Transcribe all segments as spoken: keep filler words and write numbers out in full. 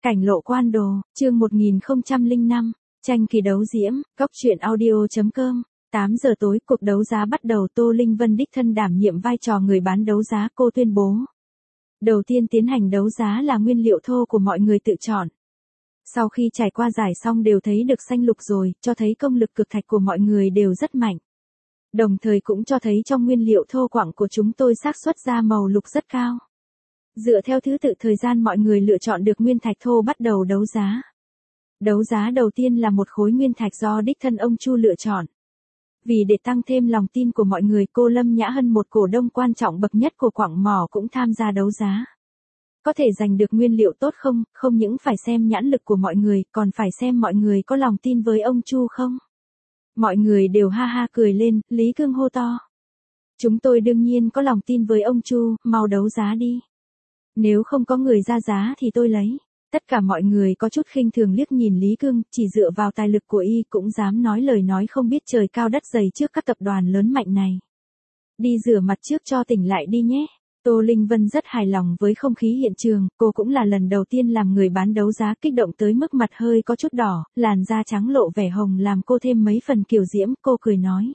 Cảnh lộ quan đồ, chương một nghìn không trăm lẻ năm, tranh kỳ đấu diễm, góc truyện audio.com. tám giờ tối, cuộc đấu giá bắt đầu. Tô Linh Vân đích thân đảm nhiệm vai trò người bán đấu giá. Cô tuyên bố. Đầu tiên tiến hành đấu giá là nguyên liệu thô của mọi người tự chọn. Sau khi trải qua giải xong đều thấy được xanh lục rồi, cho thấy công lực cực thạch của mọi người đều rất mạnh. Đồng thời cũng cho thấy trong nguyên liệu thô quặng của chúng tôi xác suất ra màu lục rất cao. Dựa theo thứ tự thời gian mọi người lựa chọn được nguyên thạch thô bắt đầu đấu giá. Đấu giá đầu tiên là một khối nguyên thạch do đích thân ông Chu lựa chọn. Vì để tăng thêm lòng tin của mọi người, cô Lâm Nhã Hân, một cổ đông quan trọng bậc nhất của quặng mỏ, cũng tham gia đấu giá. Có thể giành được nguyên liệu tốt không, không những phải xem nhãn lực của mọi người, còn phải xem mọi người có lòng tin với ông Chu không. Mọi người đều ha ha cười lên, Lý Cương hô to. Chúng tôi đương nhiên có lòng tin với ông Chu, mau đấu giá đi. Nếu không có người ra giá thì tôi lấy. Tất cả mọi người có chút khinh thường liếc nhìn Lý Cương, chỉ dựa vào tài lực của y cũng dám nói lời nói không biết trời cao đất dày trước các tập đoàn lớn mạnh này. Đi rửa mặt trước cho tỉnh lại đi nhé. Tô Linh Vân rất hài lòng với không khí hiện trường, cô cũng là lần đầu tiên làm người bán đấu giá, kích động tới mức mặt hơi có chút đỏ, làn da trắng lộ vẻ hồng làm cô thêm mấy phần kiều diễm. Cô cười nói.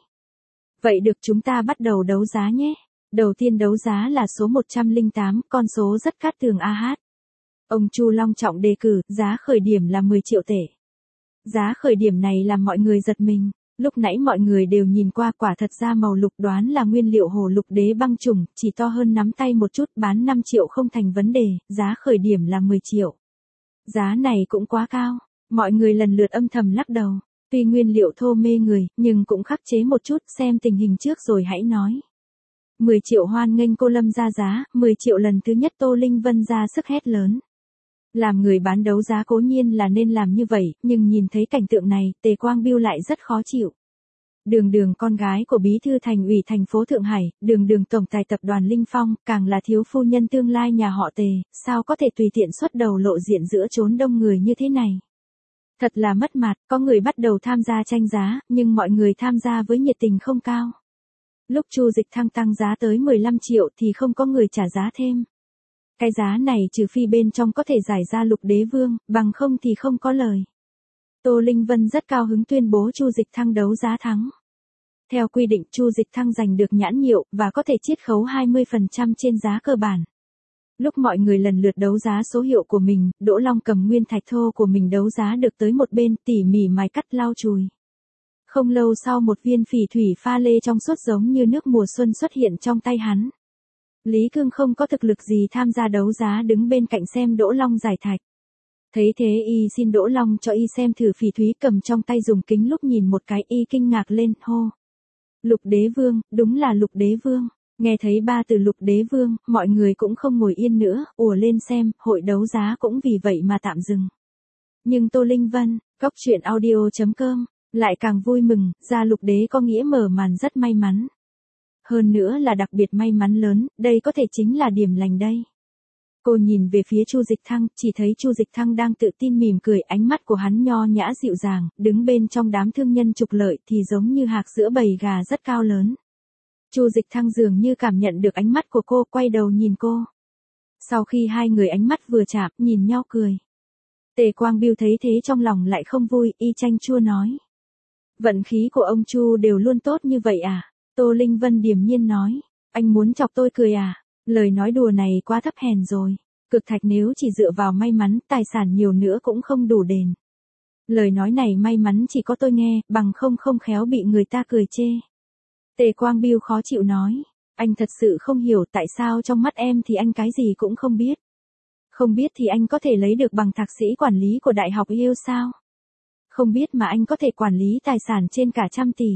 Vậy được, chúng ta bắt đầu đấu giá nhé. Đầu tiên đấu giá là số một trăm lẻ tám, con số rất cát tường a hát. Ông Chu long trọng đề cử, giá khởi điểm là mười triệu tệ. Giá khởi điểm này làm mọi người giật mình. Lúc nãy mọi người đều nhìn qua, quả thật ra màu lục đoán là nguyên liệu hồ lục đế băng trùng, chỉ to hơn nắm tay một chút, bán năm triệu không thành vấn đề, giá khởi điểm là mười triệu. Giá này cũng quá cao, mọi người lần lượt âm thầm lắc đầu. Tuy nguyên liệu thô mê người, nhưng cũng khắc chế một chút, xem tình hình trước rồi hãy nói. mười triệu hoan nghênh cô Lâm ra giá, mười triệu lần thứ nhất. Tô Linh Vân ra sức hét lớn. Làm người bán đấu giá cố nhiên là nên làm như vậy, nhưng nhìn thấy cảnh tượng này, Tề Quang Biêu lại rất khó chịu. Đường Đường, con gái của bí thư thành ủy thành phố Thượng Hải, Đường Đường tổng tài tập đoàn Linh Phong, càng là thiếu phu nhân tương lai nhà họ Tề, sao có thể tùy tiện xuất đầu lộ diện giữa chốn đông người như thế này. Thật là mất mặt. Có người bắt đầu tham gia tranh giá, nhưng mọi người tham gia với nhiệt tình không cao. Lúc Chu Dịch Thăng tăng giá tới mười lăm triệu thì không có người trả giá thêm. Cái giá này trừ phi bên trong có thể giải ra lục đế vương, bằng không thì không có lời. Tô Linh Vân rất cao hứng tuyên bố Chu Dịch Thăng đấu giá thắng. Theo quy định, Chu Dịch Thăng giành được nhãn hiệu và có thể chiết khấu hai mươi phần trăm trên giá cơ bản. Lúc mọi người lần lượt đấu giá số hiệu của mình, Đỗ Long cầm nguyên thạch thô của mình đấu giá được tới một bên, tỉ mỉ mài cắt lau chùi. Không lâu sau, một viên phỉ thủy pha lê trong suốt giống như nước mùa xuân xuất hiện trong tay hắn. Lý Cương không có thực lực gì tham gia đấu giá, đứng bên cạnh xem Đỗ Long giải thạch. Thấy thế y xin Đỗ Long cho y xem thử phỉ thúy cầm trong tay, dùng kính lúc nhìn một cái y kinh ngạc lên, hô. Lục đế vương, đúng là lục đế vương. Nghe thấy ba từ lục đế vương, mọi người cũng không ngồi yên nữa, ùa lên xem, hội đấu giá cũng vì vậy mà tạm dừng. Nhưng Tô Linh Vân, góc truyện audio.com, lại càng vui mừng, ra lục đế có nghĩa mở màn rất may mắn. Hơn nữa là đặc biệt may mắn lớn, đây có thể chính là điểm lành đây. Cô nhìn về phía Chu Dịch Thăng, chỉ thấy Chu Dịch Thăng đang tự tin mỉm cười, ánh mắt của hắn nho nhã dịu dàng, đứng bên trong đám thương nhân trục lợi thì giống như hạc giữa bầy gà rất cao lớn. Chu Dịch Thăng dường như cảm nhận được ánh mắt của cô, quay đầu nhìn cô. Sau khi hai người ánh mắt vừa chạm, nhìn nhau cười. Tề Quang Biêu thấy thế trong lòng lại không vui, y chanh chua nói. Vận khí của ông Chu đều luôn tốt như vậy à? Tô Linh Vân điềm nhiên nói. Anh muốn chọc tôi cười à? Lời nói đùa này quá thấp hèn rồi. Cực thạch nếu chỉ dựa vào may mắn, tài sản nhiều nữa cũng không đủ đền. Lời nói này may mắn chỉ có tôi nghe, bằng không không khéo bị người ta cười chê. Tề Quang Biêu khó chịu nói. Anh thật sự không hiểu tại sao trong mắt em thì anh cái gì cũng không biết. Không biết thì anh có thể lấy được bằng thạc sĩ quản lý của Đại học Yale sao? Không biết mà anh có thể quản lý tài sản trên cả trăm tỷ.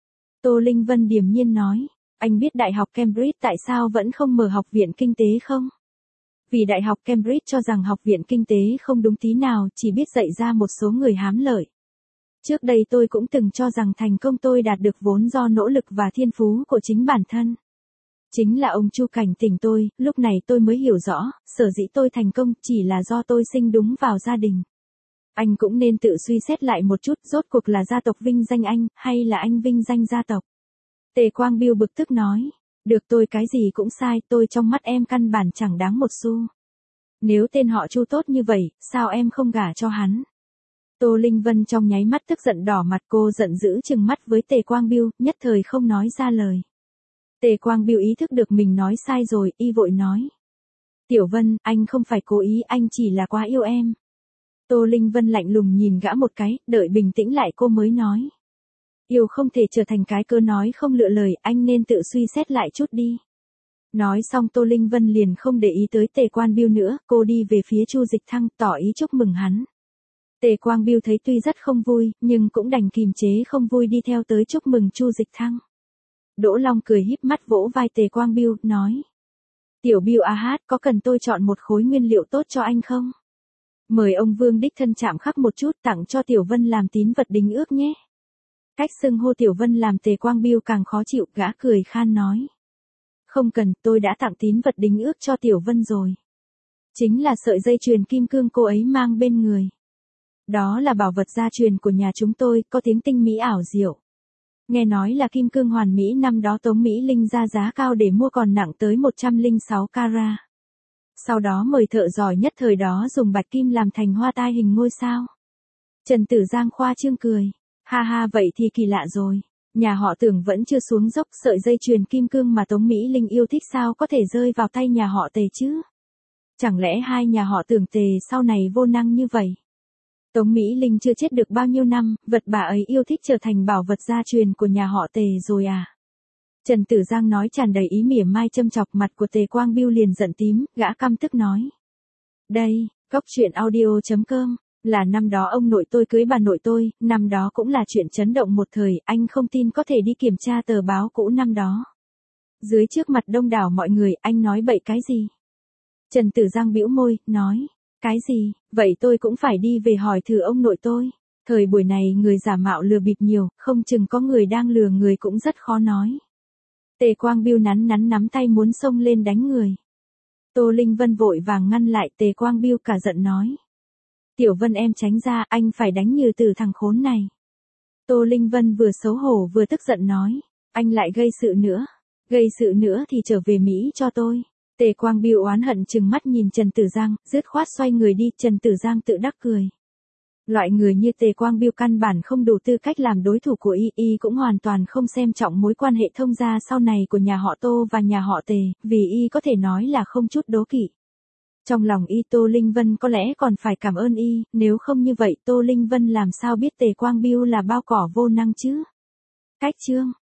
Tô Linh Vân điềm nhiên nói. Anh biết Đại học Cambridge tại sao vẫn không mở học viện kinh tế không? Vì Đại học Cambridge cho rằng học viện kinh tế không đúng tí nào, chỉ biết dạy ra một số người hám lợi. Trước đây tôi cũng từng cho rằng thành công tôi đạt được vốn do nỗ lực và thiên phú của chính bản thân. Chính là ông Chu cảnh tỉnh tôi, lúc này tôi mới hiểu rõ, sở dĩ tôi thành công chỉ là do tôi sinh đúng vào gia đình. Anh cũng nên tự suy xét lại một chút, rốt cuộc là gia tộc vinh danh anh, hay là anh vinh danh gia tộc. Tề Quang Biêu bực tức nói. Được, tôi cái gì cũng sai, tôi trong mắt em căn bản chẳng đáng một xu. Nếu tên họ Chu tốt như vậy, sao em không gả cho hắn? Tô Linh Vân trong nháy mắt tức giận đỏ mặt, cô giận dữ trừng mắt với Tề Quang Biêu, nhất thời không nói ra lời. Tề Quang Biêu ý thức được mình nói sai rồi, y vội nói. Tiểu Vân, anh không phải cố ý, anh chỉ là quá yêu em. Tô Linh Vân lạnh lùng nhìn gã một cái, đợi bình tĩnh lại cô mới nói. Yêu không thể trở thành cái cớ nói không lựa lời, anh nên tự suy xét lại chút đi. Nói xong Tô Linh Vân liền không để ý tới Tề Quang Biêu nữa, cô đi về phía Chu Dịch Thăng tỏ ý chúc mừng hắn. Tề Quang Biêu thấy tuy rất không vui, nhưng cũng đành kìm chế không vui đi theo tới chúc mừng Chu Dịch Thăng. Đỗ Long cười híp mắt vỗ vai Tề Quang Biêu, nói. Tiểu Biêu a hát, có cần tôi chọn một khối nguyên liệu tốt cho anh không? Mời ông Vương đích thân chạm khắc một chút tặng cho Tiểu Vân làm tín vật đính ước nhé. Cách xưng hô Tiểu Vân làm Tề Quang Biêu càng khó chịu, gã cười khan nói. Không cần, tôi đã tặng tín vật đính ước cho Tiểu Vân rồi. Chính là sợi dây chuyền kim cương cô ấy mang bên người. Đó là bảo vật gia truyền của nhà chúng tôi, có tiếng tinh mỹ ảo diệu. Nghe nói là kim cương hoàn mỹ, năm đó Tống Mỹ Linh ra giá cao để mua còn nặng tới một trăm lẻ sáu carat. Sau đó mời thợ giỏi nhất thời đó dùng bạch kim làm thành hoa tai hình ngôi sao. Trần Tử Giang khoa trương cười. Ha ha, vậy thì kỳ lạ rồi. Nhà họ Tưởng vẫn chưa xuống dốc, sợi dây chuyền kim cương mà Tống Mỹ Linh yêu thích sao có thể rơi vào tay nhà họ Tề chứ? Chẳng lẽ hai nhà họ Tưởng Tề sau này vô năng như vậy? Tống Mỹ Linh chưa chết được bao nhiêu năm, vật bà ấy yêu thích trở thành bảo vật gia truyền của nhà họ Tề rồi à? Trần Tử Giang nói tràn đầy ý mỉa mai châm chọc, mặt của Tề Quang Biêu liền giận tím, gã căm tức nói. Đây, góc truyện audio chấm com, là năm đó ông nội tôi cưới bà nội tôi, năm đó cũng là chuyện chấn động một thời, anh không tin có thể đi kiểm tra tờ báo cũ năm đó. Dưới trước mặt đông đảo mọi người, anh nói bậy cái gì? Trần Tử Giang bĩu môi, nói. Cái gì, vậy tôi cũng phải đi về hỏi thử ông nội tôi. Thời buổi này người giả mạo lừa bịp nhiều, không chừng có người đang lừa người cũng rất khó nói. Tề Quang Biêu nắn nắn nắm tay muốn xông lên đánh người. Tô Linh Vân vội vàng ngăn lại, Tề Quang Biêu cả giận nói. Tiểu Vân em tránh ra, anh phải đánh như từ thằng khốn này. Tô Linh Vân vừa xấu hổ vừa tức giận nói. Anh lại gây sự nữa. Gây sự nữa thì trở về Mỹ cho tôi. Tề Quang Biêu oán hận trừng mắt nhìn Trần Tử Giang, dứt khoát xoay người đi, Trần Tử Giang tự đắc cười. Loại người như Tề Quang Biêu căn bản không đủ tư cách làm đối thủ của y, y cũng hoàn toàn không xem trọng mối quan hệ thông gia sau này của nhà họ Tô và nhà họ Tề, vì y có thể nói là không chút đố kỵ. Trong lòng y Tô Linh Vân có lẽ còn phải cảm ơn y, nếu không như vậy Tô Linh Vân làm sao biết Tề Quang Biêu là bao cỏ vô năng chứ? Cách chương